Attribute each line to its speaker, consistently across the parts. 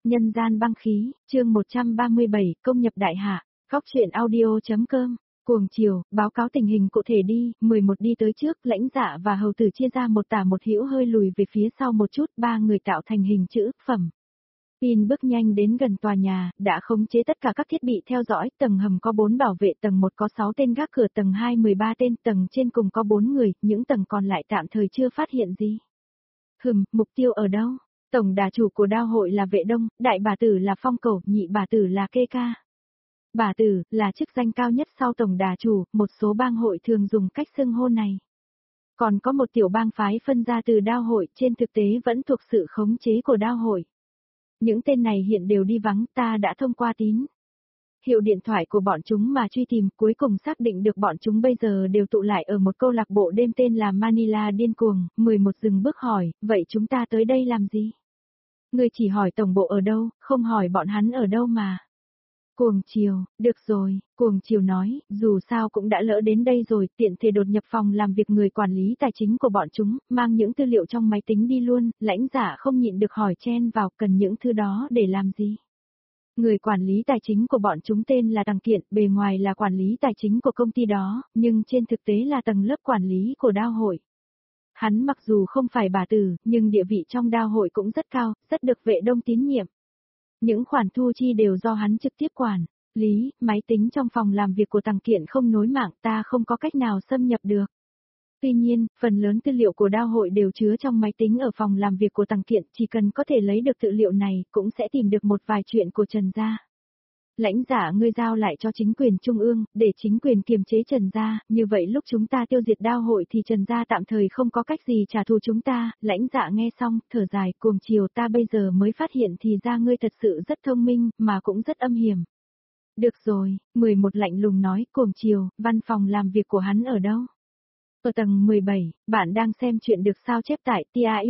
Speaker 1: Nhân gian băng khí, chương 137, công nhập đại hạ, góc truyện audio.com, cuồng chiều, báo cáo tình hình cụ thể đi, 11 đi tới trước, lãnh dạ và hầu tử chia ra một tả một hữu hơi lùi về phía sau một chút, ba người tạo thành hình chữ, phẩm. Pin bước nhanh đến gần tòa nhà, đã khống chế tất cả các thiết bị theo dõi, tầng hầm có 4 bảo vệ, tầng 1 có 6 tên gác cửa, tầng 2 13 tên, tầng trên cùng có 4 người, những tầng còn lại tạm thời chưa phát hiện gì. Mục tiêu ở đâu? Tổng đà chủ của đao hội là Vệ Đông, đại bà tử là Phong Cẩu, nhị bà tử là Kê Ca. Bà tử là chức danh cao nhất sau tổng đà chủ, một số bang hội thường dùng cách xưng hô này. Còn có một tiểu bang phái phân ra từ đao hội, trên thực tế vẫn thuộc sự khống chế của đao hội. Những tên này hiện đều đi vắng, ta đã thông qua tín hiệu điện thoại của bọn chúng mà truy tìm, cuối cùng xác định được bọn chúng bây giờ đều tụ lại ở một câu lạc bộ đêm tên là Manila điên cuồng. 11 dừng bước hỏi, vậy chúng ta tới đây làm gì? Ngươi chỉ hỏi tổng bộ ở đâu, không hỏi bọn hắn ở đâu mà. Cuồng chiều, được rồi, cuồng chiều nói, dù sao cũng đã lỡ đến đây rồi, tiện thể đột nhập phòng làm việc người quản lý tài chính của bọn chúng, mang những tư liệu trong máy tính đi luôn, lãnh giả không nhịn được hỏi chen vào, cần những thứ đó để làm gì? Người quản lý tài chính của bọn chúng tên là Tằng Kiện, bề ngoài là quản lý tài chính của công ty đó, nhưng trên thực tế là tầng lớp quản lý của đao hội. Hắn mặc dù không phải bà tử, nhưng địa vị trong đao hội cũng rất cao, rất được Vệ Đông tín nhiệm. Những khoản thu chi đều do hắn trực tiếp quản lý, máy tính trong phòng làm việc của Tằng Kiện không nối mạng, ta không có cách nào xâm nhập được. Tuy nhiên, phần lớn tư liệu của đao hội đều chứa trong máy tính ở phòng làm việc của Tằng Kiện, chỉ cần có thể lấy được tư liệu này, cũng sẽ tìm được một vài chuyện của Trần gia. Lãnh giả ngươi giao lại cho chính quyền trung ương, để chính quyền kiềm chế Trần gia, như vậy lúc chúng ta tiêu diệt đao hội thì Trần gia tạm thời không có cách gì trả thù chúng ta. Lãnh giả nghe xong, thở dài, cuồng chiều, ta bây giờ mới phát hiện thì ra ngươi thật sự rất thông minh, mà cũng rất âm hiểm. Được rồi, 11 lạnh lùng nói, cuồng chiều, văn phòng làm việc của hắn ở đâu? Ở tầng 17, bạn đang xem chuyện được sao chép tại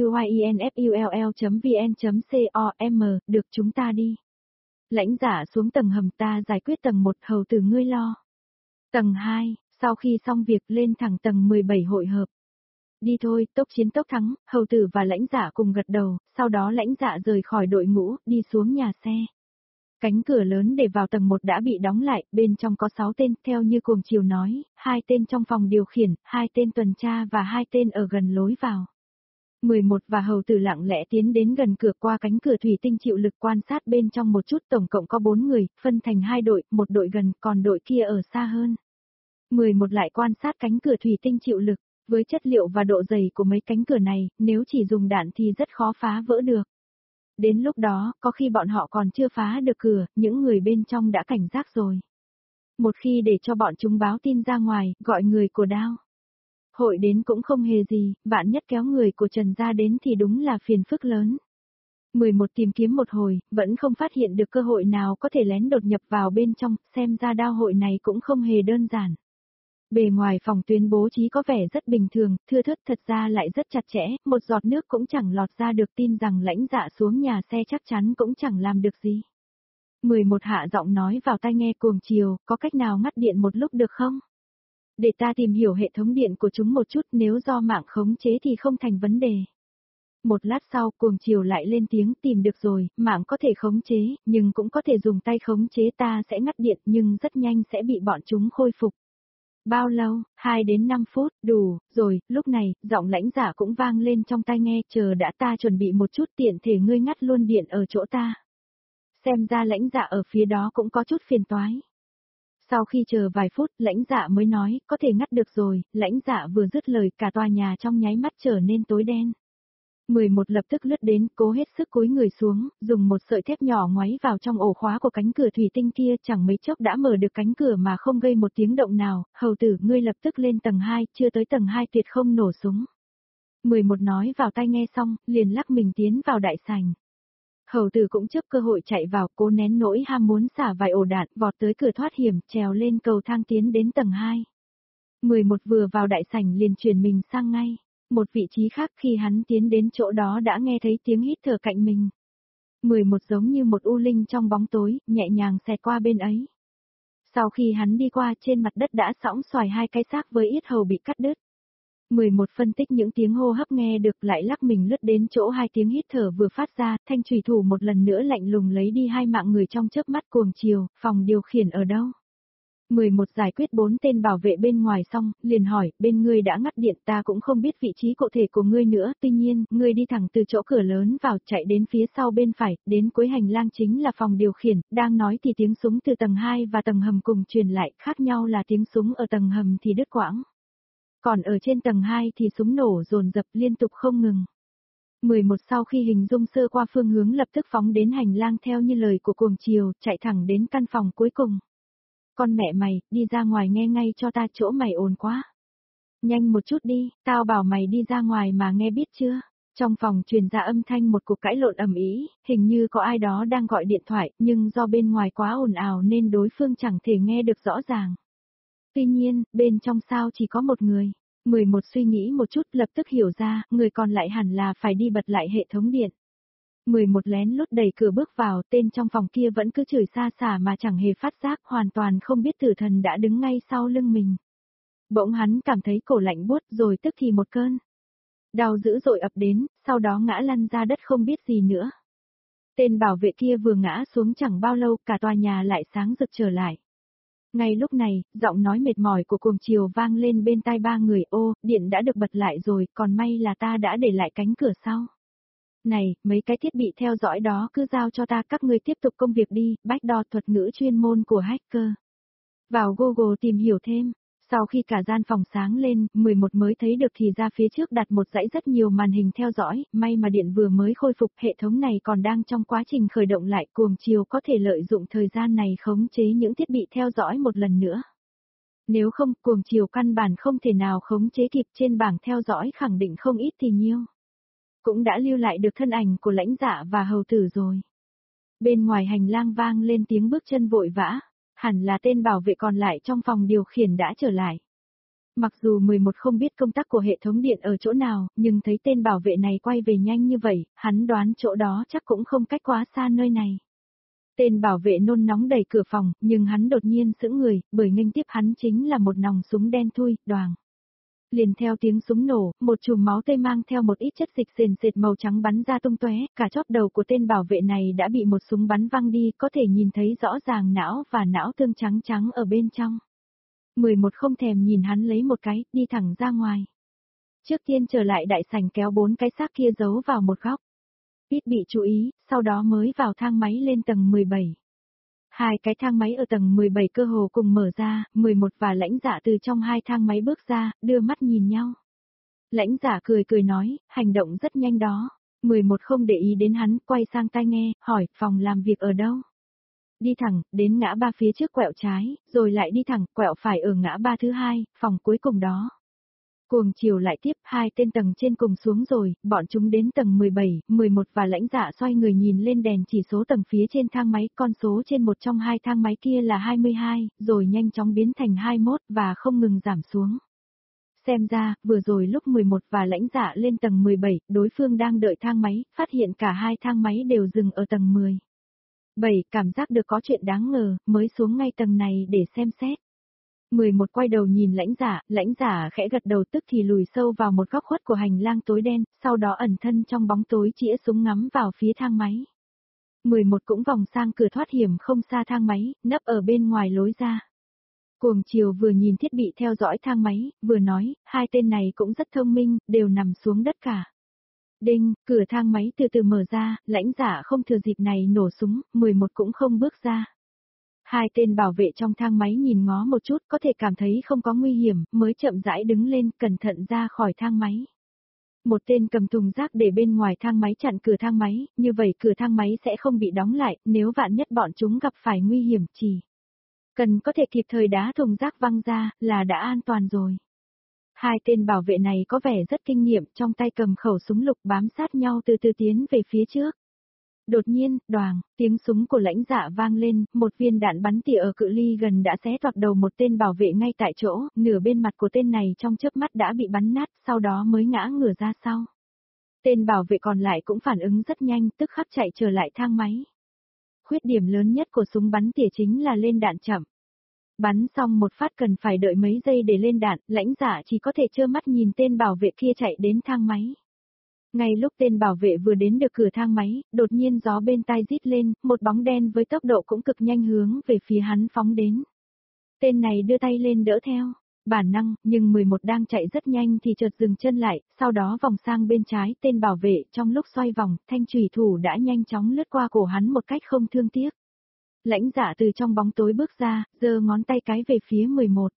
Speaker 1: tiuyinfull.vn.com, được chúng ta đi. Lãnh giả xuống tầng hầm, ta giải quyết tầng 1, hầu tử ngươi lo. Tầng 2, sau khi xong việc lên thẳng tầng 17 hội hợp. Đi thôi, tốc chiến tốc thắng, hầu tử và lãnh giả cùng gật đầu, sau đó lãnh giả rời khỏi đội ngũ, đi xuống nhà xe. Cánh cửa lớn để vào tầng 1 đã bị đóng lại, bên trong có 6 tên, theo như cuồng chiều nói, 2 tên trong phòng điều khiển, 2 tên tuần tra và 2 tên ở gần lối vào. 11 và hầu tử lặng lẽ tiến đến gần cửa, qua cánh cửa thủy tinh chịu lực quan sát bên trong một chút, tổng cộng có 4 người, phân thành 2 đội, một đội gần, còn đội kia ở xa hơn. 11 lại quan sát cánh cửa thủy tinh chịu lực, với chất liệu và độ dày của mấy cánh cửa này, nếu chỉ dùng đạn thì rất khó phá vỡ được. Đến lúc đó, có khi bọn họ còn chưa phá được cửa, những người bên trong đã cảnh giác rồi. Một khi để cho bọn chúng báo tin ra ngoài, gọi người của đao hội đến cũng không hề gì, vạn nhất kéo người của Trần gia đến thì đúng là phiền phức lớn. 11 tìm kiếm một hồi, vẫn không phát hiện được cơ hội nào có thể lén đột nhập vào bên trong, xem ra đao hội này cũng không hề đơn giản. Bề ngoài phòng tuyến bố trí có vẻ rất bình thường, thưa thớt, thật ra lại rất chặt chẽ, một giọt nước cũng chẳng lọt ra được, tin rằng lãnh dạ xuống nhà xe chắc chắn cũng chẳng làm được gì. 11 hạ giọng nói vào tai nghe cuồng chiều, có cách nào ngắt điện một lúc được không? Để ta tìm hiểu hệ thống điện của chúng một chút, nếu do mạng khống chế thì không thành vấn đề. Một lát sau, cuồng chiều lại lên tiếng, tìm được rồi, mạng có thể khống chế, nhưng cũng có thể dùng tay khống chế, ta sẽ ngắt điện nhưng rất nhanh sẽ bị bọn chúng khôi phục. Bao lâu? 2 đến 5 phút, đủ, rồi, lúc này, giọng lãnh giả cũng vang lên trong tai nghe, chờ đã, ta chuẩn bị một chút, tiện thể ngươi ngắt luôn điện ở chỗ ta. Xem ra lãnh giả ở phía đó cũng có chút phiền toái. Sau khi chờ vài phút, lãnh dạ mới nói, có thể ngắt được rồi, lãnh dạ vừa dứt lời, cả tòa nhà trong nháy mắt trở nên tối đen. 11 lập tức lướt đến, cố hết sức cúi người xuống, dùng một sợi thép nhỏ ngoáy vào trong ổ khóa của cánh cửa thủy tinh kia, chẳng mấy chốc đã mở được cánh cửa mà không gây một tiếng động nào, hầu tử, ngươi lập tức lên tầng 2, chưa tới tầng 2 tuyệt không nổ súng. 11 nói vào tai nghe xong, liền lắc mình tiến vào đại sảnh. Hầu tử cũng chớp cơ hội chạy vào, cố nén nỗi ham muốn xả vài ổ đạn, vọt tới cửa thoát hiểm, trèo lên cầu thang tiến đến tầng 2. 11 vừa vào đại sảnh liền chuyển mình sang ngay một vị trí khác, khi hắn tiến đến chỗ đó đã nghe thấy tiếng hít thở cạnh mình. 11 giống như một u linh trong bóng tối, nhẹ nhàng xẹt qua bên ấy. Sau khi hắn đi qua, trên mặt đất đã sõng xoài 2 cái xác với yết hầu bị cắt đứt. 11 phân tích những tiếng hô hấp nghe được lại lắc mình lướt đến chỗ hai tiếng hít thở vừa phát ra, thanh chủy thủ một lần nữa lạnh lùng lấy đi hai mạng người trong chớp mắt cuồng chiều, phòng điều khiển ở đâu? 11 giải quyết 4 tên bảo vệ bên ngoài xong, liền hỏi, bên ngươi đã ngắt điện ta cũng không biết vị trí cụ thể của ngươi nữa, tuy nhiên, ngươi đi thẳng từ chỗ cửa lớn vào chạy đến phía sau bên phải, đến cuối hành lang chính là phòng điều khiển, đang nói thì tiếng súng từ tầng 2 và tầng hầm cùng truyền lại, khác nhau là tiếng súng ở tầng hầm thì đứt quãng. Còn ở trên tầng 2 thì súng nổ dồn dập liên tục không ngừng. 11 sau khi hình dung sơ qua phương hướng lập tức phóng đến hành lang theo như lời của cuồng chiều, chạy thẳng đến căn phòng cuối cùng. Con mẹ mày, đi ra ngoài nghe ngay cho ta, chỗ mày ồn quá. Nhanh một chút đi, tao bảo mày đi ra ngoài mà nghe biết chưa? Trong phòng truyền ra âm thanh một cuộc cãi lộn ầm ĩ, hình như có ai đó đang gọi điện thoại, nhưng do bên ngoài quá ồn ào nên đối phương chẳng thể nghe được rõ ràng. Tuy nhiên, bên trong sao chỉ có một người. 11 suy nghĩ một chút lập tức hiểu ra, người còn lại hẳn là phải đi bật lại hệ thống điện. 11 lén lút đẩy cửa bước vào, tên trong phòng kia vẫn cứ chửi xa xả mà chẳng hề phát giác, hoàn toàn không biết tử thần đã đứng ngay sau lưng mình. Bỗng hắn cảm thấy cổ lạnh buốt rồi tức thì một cơn đau dữ dội ập đến, sau đó ngã lăn ra đất không biết gì nữa. Tên bảo vệ kia vừa ngã xuống chẳng bao lâu, cả tòa nhà lại sáng rực trở lại. Ngay lúc này, giọng nói mệt mỏi của cuồng chiều vang lên bên tai ba người, ô, điện đã được bật lại rồi, còn may là ta đã để lại cánh cửa sau. Này, mấy cái thiết bị theo dõi đó cứ giao cho ta, các ngươi tiếp tục công việc đi, backdoor thuật ngữ chuyên môn của hacker. Vào Google tìm hiểu thêm. Sau khi cả gian phòng sáng lên, 11 mới thấy được thì ra phía trước đặt một dãy rất nhiều màn hình theo dõi, may mà điện vừa mới khôi phục, hệ thống này còn đang trong quá trình khởi động lại, cuồng chiều có thể lợi dụng thời gian này khống chế những thiết bị theo dõi một lần nữa. Nếu không, cuồng chiều căn bản không thể nào khống chế kịp, trên bảng theo dõi khẳng định không ít thì nhiêu. Cũng đã lưu lại được thân ảnh của lãnh dạ và hầu tử rồi. Bên ngoài hành lang vang lên tiếng bước chân vội vã. Hẳn là tên bảo vệ còn lại trong phòng điều khiển đã trở lại. Mặc dù 11 không biết công tắc của hệ thống điện ở chỗ nào, nhưng thấy tên bảo vệ này quay về nhanh như vậy, hắn đoán chỗ đó chắc cũng không cách quá xa nơi này. Tên bảo vệ nôn nóng đẩy cửa phòng, nhưng hắn đột nhiên sững người, bởi nghênh tiếp hắn chính là một nòng súng đen thui, đoàng. Liền theo tiếng súng nổ, một chùm máu tươi mang theo một ít chất dịch sền sệt màu trắng bắn ra tung tóe, cả chóp đầu của tên bảo vệ này đã bị một súng bắn văng đi, có thể nhìn thấy rõ ràng não và não tương trắng trắng ở bên trong. 11 không thèm nhìn hắn lấy một cái, đi thẳng ra ngoài. Trước tiên trở lại đại sảnh kéo 4 cái xác kia giấu vào một góc. Ít bị chú ý, sau đó mới vào thang máy lên tầng 17. Hai cái thang máy ở tầng 17 cơ hồ cùng mở ra, 11 và lãnh dạ từ trong hai thang máy bước ra, đưa mắt nhìn nhau. Lãnh dạ cười cười nói, hành động rất nhanh đó. 11 không để ý đến hắn, quay sang tai nghe, hỏi, phòng làm việc ở đâu? Đi thẳng, đến ngã ba phía trước quẹo trái, rồi lại đi thẳng, quẹo phải ở ngã ba thứ hai, phòng cuối cùng đó. Cuồng chiều lại tiếp, hai tên tầng trên cùng xuống rồi, bọn chúng đến tầng 17, 11 và lãnh dạ xoay người nhìn lên đèn chỉ số tầng phía trên thang máy, con số trên một trong hai thang máy kia là 22, rồi nhanh chóng biến thành 21 và không ngừng giảm xuống. Xem ra, vừa rồi lúc 11 và lãnh dạ lên tầng 17, đối phương đang đợi thang máy, phát hiện cả hai thang máy đều dừng ở tầng 10. 7. Cảm giác được có chuyện đáng ngờ, mới xuống ngay tầng này để xem xét. 11 quay đầu nhìn lãnh giả khẽ gật đầu tức thì lùi sâu vào một góc khuất của hành lang tối đen, sau đó ẩn thân trong bóng tối chĩa súng ngắm vào phía thang máy. 11 cũng vòng sang cửa thoát hiểm không xa thang máy, nấp ở bên ngoài lối ra. Cuồng chiều vừa nhìn thiết bị theo dõi thang máy, vừa nói, hai tên này cũng rất thông minh, đều nằm xuống đất cả. Đinh, cửa thang máy từ từ mở ra, lãnh giả không thừa dịp này nổ súng, 11 cũng không bước ra. Hai tên bảo vệ trong thang máy nhìn ngó một chút có thể cảm thấy không có nguy hiểm, mới chậm rãi đứng lên cẩn thận ra khỏi thang máy. Một tên cầm thùng rác để bên ngoài thang máy chặn cửa thang máy, như vậy cửa thang máy sẽ không bị đóng lại, nếu vạn nhất bọn chúng gặp phải nguy hiểm chỉ cần có thể kịp thời đá thùng rác văng ra là đã an toàn rồi. Hai tên bảo vệ này có vẻ rất kinh nghiệm, trong tay cầm khẩu súng lục bám sát nhau từ từ tiến về phía trước. Đột nhiên, đoàng, tiếng súng của lãnh dạ vang lên, một viên đạn bắn tỉa ở cự ly gần đã xé toạc đầu một tên bảo vệ ngay tại chỗ, nửa bên mặt của tên này trong chớp mắt đã bị bắn nát, sau đó mới ngã ngửa ra sau. Tên bảo vệ còn lại cũng phản ứng rất nhanh, tức khắc chạy trở lại thang máy. Khuyết điểm lớn nhất của súng bắn tỉa chính là lên đạn chậm. Bắn xong một phát cần phải đợi mấy giây để lên đạn, lãnh dạ chỉ có thể trơ mắt nhìn tên bảo vệ kia chạy đến thang máy. Ngay lúc tên bảo vệ vừa đến được cửa thang máy, đột nhiên gió bên tai rít lên, một bóng đen với tốc độ cũng cực nhanh hướng về phía hắn phóng đến. Tên này đưa tay lên đỡ theo. Bản năng, nhưng 11 đang chạy rất nhanh thì chợt dừng chân lại, sau đó vòng sang bên trái, tên bảo vệ trong lúc xoay vòng, thanh chùy thủ đã nhanh chóng lướt qua cổ hắn một cách không thương tiếc. Lãnh dạ từ trong bóng tối bước ra, giơ ngón tay cái về phía 11.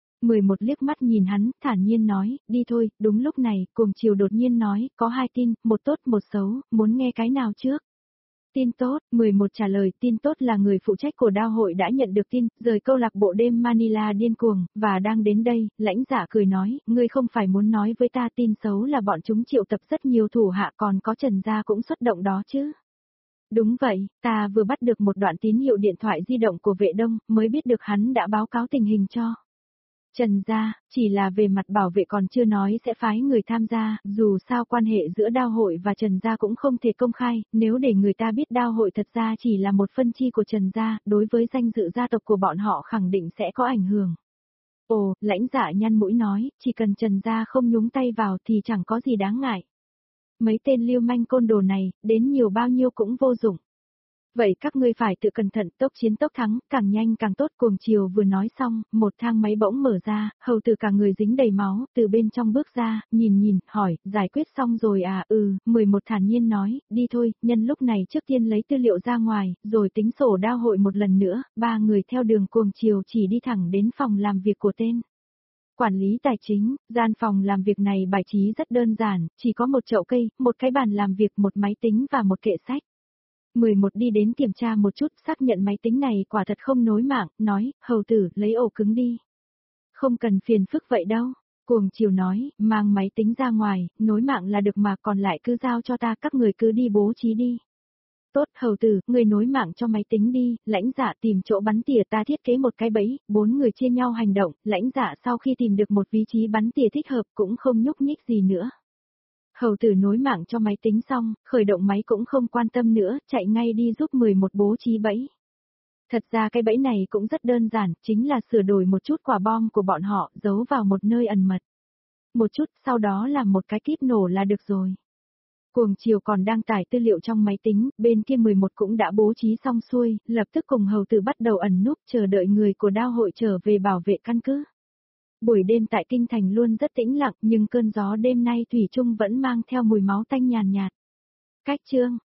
Speaker 1: 11 liếc mắt nhìn hắn, thản nhiên nói, đi thôi. Đúng lúc này, Cuồng Chiều đột nhiên nói, có hai tin, một tốt một xấu, muốn nghe cái nào trước? Tin tốt, 11 trả lời, tin tốt là người phụ trách của đao hội đã nhận được tin, rời câu lạc bộ đêm Manila điên cuồng, và đang đến đây. Lãnh dạ cười nói, ngươi không phải muốn nói với ta tin xấu là bọn chúng triệu tập rất nhiều thủ hạ, còn có Trần Gia cũng xuất động đó chứ? Đúng vậy, ta vừa bắt được một đoạn tín hiệu điện thoại di động của vệ đông, mới biết được hắn đã báo cáo tình hình cho Trần Gia, chỉ là về mặt bảo vệ còn chưa nói sẽ phái người tham gia, dù sao quan hệ giữa đao hội và Trần Gia cũng không thể công khai, nếu để người ta biết đao hội thật ra chỉ là một phân chi của Trần Gia, đối với danh dự gia tộc của bọn họ khẳng định sẽ có ảnh hưởng. Ồ, lãnh dạ nhăn mũi nói, chỉ cần Trần Gia không nhúng tay vào thì chẳng có gì đáng ngại. Mấy tên lưu manh côn đồ này, đến nhiều bao nhiêu cũng vô dụng. Vậy các ngươi phải tự cẩn thận, tốc chiến tốc thắng, càng nhanh càng tốt. Cuồng Chiều vừa nói xong, một thang máy bỗng mở ra, hầu tử cả người dính đầy máu, từ bên trong bước ra, nhìn, hỏi, giải quyết xong rồi à? 11 thản nhiên nói, đi thôi, nhân lúc này trước tiên lấy tư liệu ra ngoài, rồi tính sổ đao hội một lần nữa. Ba người theo đường Cuồng Chiều chỉ đi thẳng đến phòng làm việc của tên quản lý tài chính. Gian phòng làm việc này bài trí rất đơn giản, chỉ có một chậu cây, một cái bàn làm việc, một máy tính và một kệ sách. 11 đi đến kiểm tra một chút, xác nhận máy tính này quả thật không nối mạng, nói, hầu tử, lấy ổ cứng đi. Không cần phiền phức vậy đâu. Cuồng Chiều nói, mang máy tính ra ngoài, nối mạng là được mà, còn lại cứ giao cho ta, các người cứ đi bố trí đi. Tốt, hầu tử, người nối mạng cho máy tính đi. Lãnh dạ tìm chỗ bắn tỉa, ta thiết kế một cái bẫy, 4 người chia nhau hành động. Lãnh dạ sau khi tìm được một vị trí bắn tỉa thích hợp cũng không nhúc nhích gì nữa. Hầu tử nối mạng cho máy tính xong, khởi động máy cũng không quan tâm nữa, chạy ngay đi giúp 11 bố trí bẫy. Thật ra cái bẫy này cũng rất đơn giản, chính là sửa đổi một chút quả bom của bọn họ, giấu vào một nơi ẩn mật. Một chút, sau đó làm một cái kíp nổ là được rồi. Cuồng Chiều còn đang tải tư liệu trong máy tính, bên kia 11 cũng đã bố trí xong xuôi, lập tức cùng hầu tử bắt đầu ẩn núp chờ đợi người của đao hội trở về bảo vệ căn cứ. Buổi đêm tại kinh thành luôn rất tĩnh lặng, nhưng cơn gió đêm nay thủy chung vẫn mang theo mùi máu tanh nhàn nhạt. Cách chương